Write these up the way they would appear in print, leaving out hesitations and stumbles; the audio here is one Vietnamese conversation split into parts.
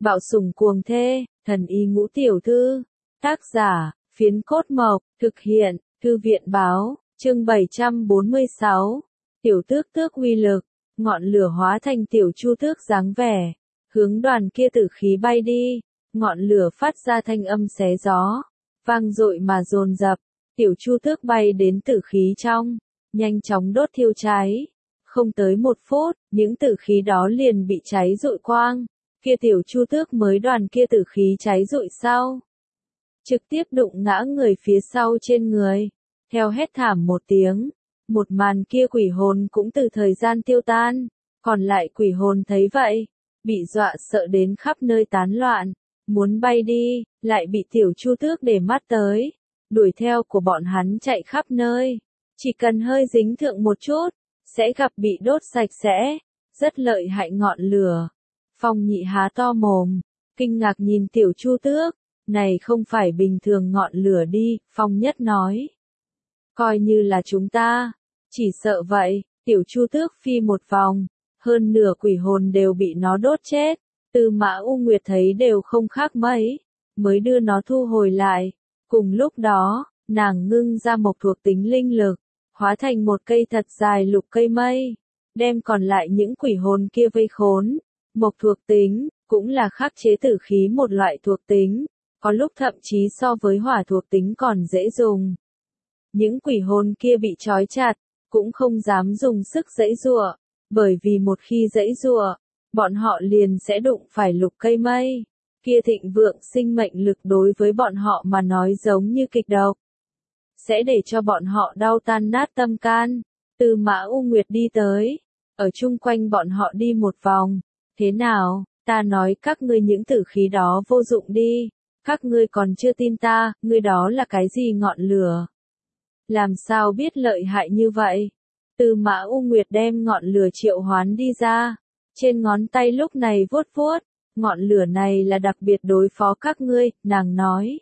Bạo sủng cuồng thê, thần y ngũ tiểu thư. Tác giả, Phiến Cốt Mộc, thực hiện, Thư viện báo, chương 746. Tiểu tước tước uy lực, ngọn lửa hóa thành tiểu chu tước dáng vẻ, hướng đoàn kia tử khí bay đi, ngọn lửa phát ra thanh âm xé gió, vang dội mà dồn dập, tiểu chu tước bay đến tử khí trong, nhanh chóng đốt thiêu cháy. Không tới 1 phút, những tử khí đó liền bị cháy rụi quang, kia tiểu chu tước mới đoàn kia tử khí cháy rụi sau. Trực tiếp đụng ngã người phía sau trên người, theo hét thảm một tiếng, một màn kia quỷ hồn cũng từ thời gian tiêu tan, còn lại quỷ hồn thấy vậy, bị dọa sợ đến khắp nơi tán loạn, muốn bay đi, lại bị tiểu chu tước để mắt tới, đuổi theo của bọn hắn chạy khắp nơi, chỉ cần hơi dính thượng một chút, sẽ gặp bị đốt sạch sẽ, rất lợi hại ngọn lửa. Phong Nhị há to mồm, kinh ngạc nhìn tiểu chu tước, này không phải bình thường ngọn lửa đi, Phong Nhất nói. Coi như là chúng ta, chỉ sợ vậy, tiểu chu tước phi một vòng, hơn nửa quỷ hồn đều bị nó đốt chết, Tư Mã U Nguyệt thấy đều không khác mấy, mới đưa nó thu hồi lại. Cùng lúc đó, nàng ngưng ra mộc thuộc tính linh lực, hóa thành một cây thật dài lục cây mây, đem còn lại những quỷ hồn kia vây khốn. Mộc thuộc tính, cũng là khắc chế tử khí một loại thuộc tính, có lúc thậm chí so với hỏa thuộc tính còn dễ dùng. Những quỷ hồn kia bị trói chặt, cũng không dám dùng sức giãy giụa, bởi vì một khi giãy giụa, bọn họ liền sẽ đụng phải lục cây mây. Kia thịnh vượng sinh mệnh lực đối với bọn họ mà nói giống như kịch độc, sẽ để cho bọn họ đau tan nát tâm can. Tư Mã U Nguyệt đi tới, ở chung quanh bọn họ đi một vòng. Thế nào, ta nói các ngươi những tử khí đó vô dụng đi, các ngươi còn chưa tin ta, ngươi đó là cái gì ngọn lửa? Làm sao biết lợi hại như vậy? Tư Mã U Nguyệt đem ngọn lửa triệu hoán đi ra, trên ngón tay lúc này vuốt vuốt, ngọn lửa này là đặc biệt đối phó các ngươi, nàng nói.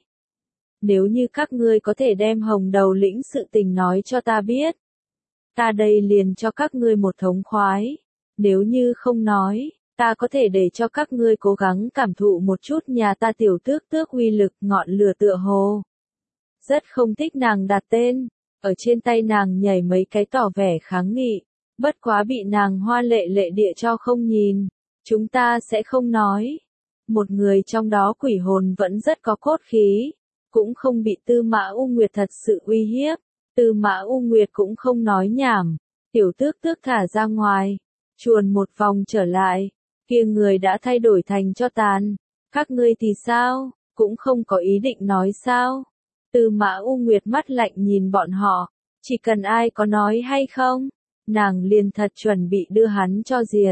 Nếu như các ngươi có thể đem Hồng Đầu Lĩnh sự tình nói cho ta biết, ta đây liền cho các ngươi một thống khoái, nếu như không nói, ta có thể để cho các ngươi cố gắng cảm thụ một chút nhà ta tiểu tước tước uy lực. Ngọn lửa tựa hồ rất không thích nàng đặt tên, ở trên tay nàng nhảy mấy cái tỏ vẻ kháng nghị, bất quá bị nàng hoa lệ lệ địa cho không nhìn. Chúng ta sẽ không nói. Một người trong đó quỷ hồn vẫn rất có cốt khí, cũng không bị Tư Mã U Nguyệt thật sự uy hiếp. Tư Mã U Nguyệt cũng không nói nhảm, tiểu tước tước thả ra ngoài, chuồn một vòng trở lại, kia người đã thay đổi thành cho tàn. Các ngươi thì sao, cũng không có ý định nói sao? Tư Mã U Nguyệt mắt lạnh nhìn bọn họ, chỉ cần ai có nói hay không, nàng liền thật chuẩn bị đưa hắn cho diệt.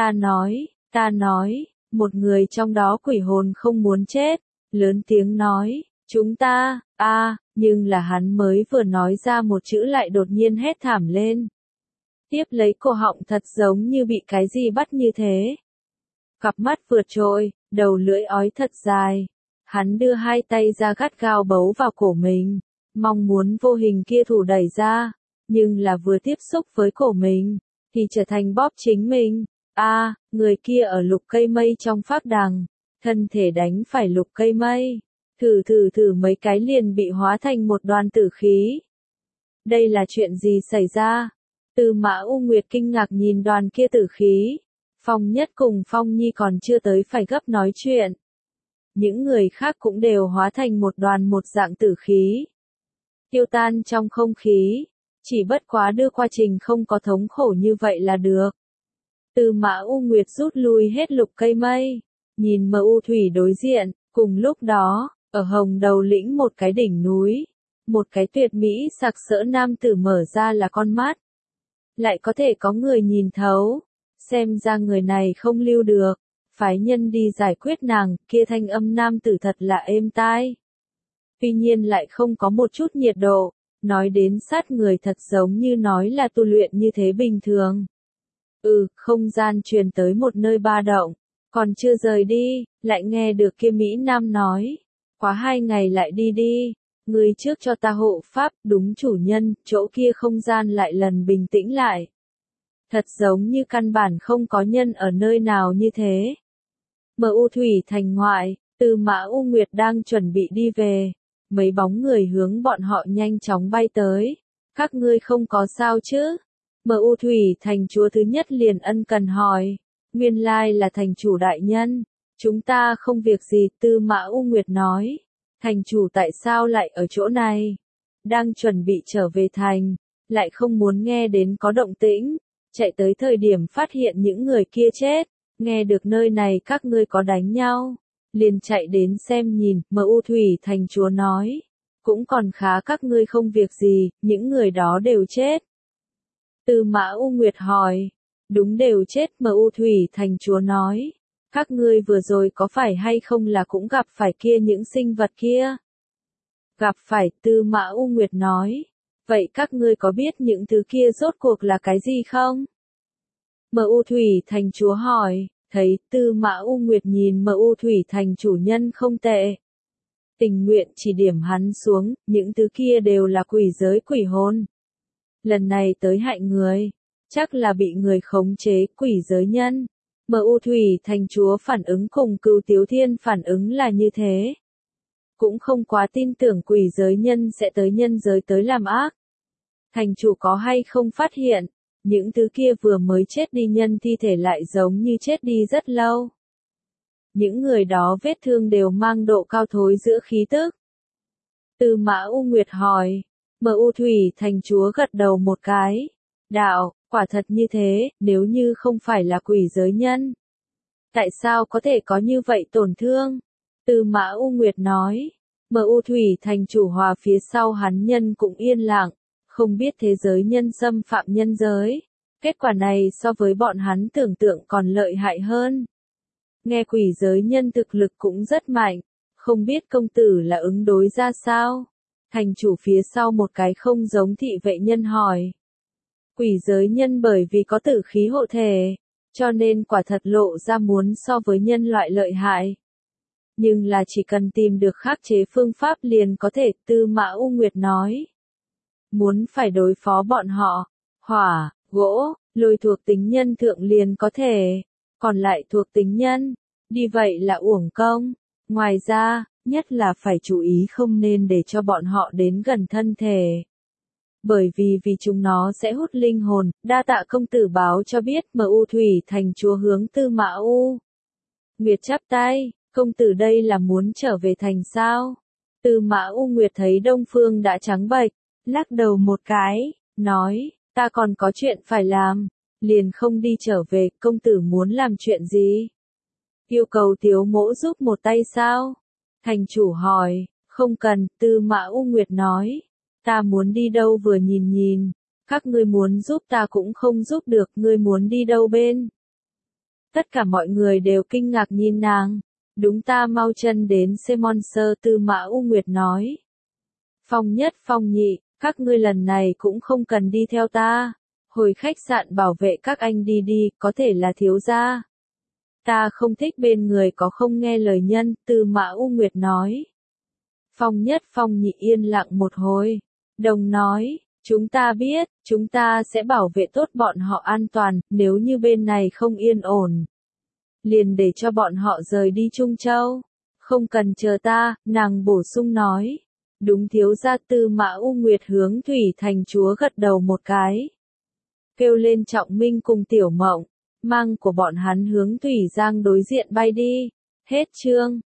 Ta nói, một người trong đó quỷ hồn không muốn chết, lớn tiếng nói, chúng ta, nhưng là hắn mới vừa nói ra một chữ lại đột nhiên hét thảm lên. Tiếp lấy cổ họng thật giống như bị cái gì bắt như thế. Cặp mắt vượt trội, đầu lưỡi ói thật dài. Hắn đưa hai tay ra gắt gao bấu vào cổ mình, mong muốn vô hình kia thủ đẩy ra, nhưng là vừa tiếp xúc với cổ mình, thì trở thành bóp chính mình. Người kia ở lục cây mây trong pháp đằng, thân thể đánh phải lục cây mây, thử mấy cái liền bị hóa thành một đoàn tử khí. Đây là chuyện gì xảy ra? Tư Mã U Nguyệt kinh ngạc nhìn đoàn kia tử khí. Phong Nhất cùng Phong Nhi còn chưa tới phải gấp nói chuyện. Những người khác cũng đều hóa thành một đoàn một dạng tử khí, tiêu tan trong không khí, chỉ bất quá đưa quá trình không có thống khổ như vậy là được. Tư Mã U Nguyệt rút lui hết lục cây mây, nhìn mờ u thủy đối diện, cùng lúc đó, ở Hồng Đầu Lĩnh một cái đỉnh núi, một cái tuyệt mỹ sặc sỡ nam tử mở ra là con mắt. Lại có thể có người nhìn thấu, xem ra người này không lưu được, phái nhân đi giải quyết nàng. Kia thanh âm nam tử thật là êm tai, tuy nhiên lại không có một chút nhiệt độ, nói đến sát người thật giống như nói là tu luyện như thế bình thường. Không gian truyền tới một nơi ba động, còn chưa rời đi, lại nghe được kia Mỹ Nam nói, quá 2 ngày lại đi đi, ngươi trước cho ta hộ pháp. Đúng chủ nhân, chỗ kia không gian lại lần bình tĩnh lại. Thật giống như căn bản không có nhân ở nơi nào như thế. MU Thủy Thành ngoại, Tư Mã U Nguyệt đang chuẩn bị đi về. Mấy bóng người hướng bọn họ nhanh chóng bay tới. Các ngươi không có sao chứ? MU Thủy Thành chúa thứ nhất liền ân cần hỏi. Nguyên lai là thành chủ đại nhân. Chúng ta không việc gì, Tư Mã U Nguyệt nói. Thành chủ tại sao lại ở chỗ này? Đang chuẩn bị trở về thành, lại không muốn nghe đến có động tĩnh. Chạy tới thời điểm phát hiện những người kia chết. Nghe được nơi này các ngươi có đánh nhau. Liền chạy đến xem nhìn, MU Thủy Thành chúa nói. Cũng còn khá các ngươi không việc gì, những người đó đều chết. Tư Mã U Nguyệt hỏi. Đúng đều chết, MU Thủy Thành chúa nói. Các ngươi vừa rồi có phải hay không là cũng gặp phải kia những sinh vật kia? Gặp phải, Tư Mã U Nguyệt nói. Vậy các ngươi có biết những thứ kia rốt cuộc là cái gì không? MU Thủy Thành chúa hỏi, thấy Tư Mã U Nguyệt nhìn MU Thủy Thành chủ nhân không tệ. Tình nguyện chỉ điểm hắn xuống, những thứ kia đều là quỷ giới quỷ hồn. Lần này tới hại người, chắc là bị người khống chế, quỷ giới nhân. MU Thủy Thành chúa phản ứng cùng Cửu Tiếu Thiên phản ứng là như thế. Cũng không quá tin tưởng quỷ giới nhân sẽ tới nhân giới tới làm ác. Thành chủ có hay không phát hiện, những thứ kia vừa mới chết đi nhân thi thể lại giống như chết đi rất lâu. Những người đó vết thương đều mang độ cao thối giữa khí tức. Tư Mã U Nguyệt hỏi, MU Thủy Thành chúa gật đầu một cái. Đạo, quả thật như thế, nếu như không phải là quỷ giới nhân. Tại sao có thể có như vậy tổn thương? Tư Mã U Nguyệt nói, MU Thủy Thành chủ hòa phía sau hắn nhân cũng yên lặng, không biết thế giới nhân xâm phạm nhân giới. Kết quả này so với bọn hắn tưởng tượng còn lợi hại hơn. Nghe quỷ giới nhân thực lực cũng rất mạnh, không biết công tử là ứng đối ra sao? Thành chủ phía sau một cái không giống thị vệ nhân hỏi. Quỷ giới nhân bởi vì có tử khí hộ thể, cho nên quả thật lộ ra muốn so với nhân loại lợi hại. Nhưng là chỉ cần tìm được khắc chế phương pháp liền có thể, Tư Mã U Nguyệt nói. Muốn phải đối phó bọn họ, hỏa, gỗ, lôi thuộc tính nhân thượng liền có thể, còn lại thuộc tính nhân, đi vậy là uổng công. Ngoài ra, nhất là phải chú ý không nên để cho bọn họ đến gần thân thể. Bởi vì chúng nó sẽ hút linh hồn, đa tạ công tử báo cho biết MU Thủy Thành chúa hướng Tư Mã U Nguyệt chắp tay, công tử đây là muốn trở về thành sao? Tư Mã U Nguyệt thấy Đông Phương đã trắng bệch, lắc đầu một cái, nói, ta còn có chuyện phải làm, liền không đi trở về, công tử muốn làm chuyện gì? Yêu cầu Tiếu Mỗ giúp một tay sao? Thành chủ hỏi, không cần, Tư Mã U Nguyệt nói, ta muốn đi đâu vừa nhìn nhìn, các ngươi muốn giúp ta cũng không giúp được, ngươi muốn đi đâu bên? Tất cả mọi người đều kinh ngạc nhìn nàng, đúng ta mau chân đến Semonster, Tư Mã U Nguyệt nói. Phong nhất phong nhị, các ngươi lần này cũng không cần đi theo ta, hồi khách sạn bảo vệ các anh đi đi, có thể là thiếu gia. Ta không thích bên người có không nghe lời nhân, Tư Mã U Nguyệt nói. Phong nhất phong nhị yên lặng một hồi, đồng nói, chúng ta biết, chúng ta sẽ bảo vệ tốt bọn họ an toàn, nếu như bên này không yên ổn. Liền để cho bọn họ rời đi Trung Châu. Không cần chờ ta, nàng bổ sung nói. Đúng thiếu gia. Tư Mã U Nguyệt hướng Thủy Thành chúa gật đầu một cái. Kêu lên Trọng Minh cùng Tiểu Mộng, mang của bọn hắn hướng Thủy Giang đối diện bay đi. Hết chương.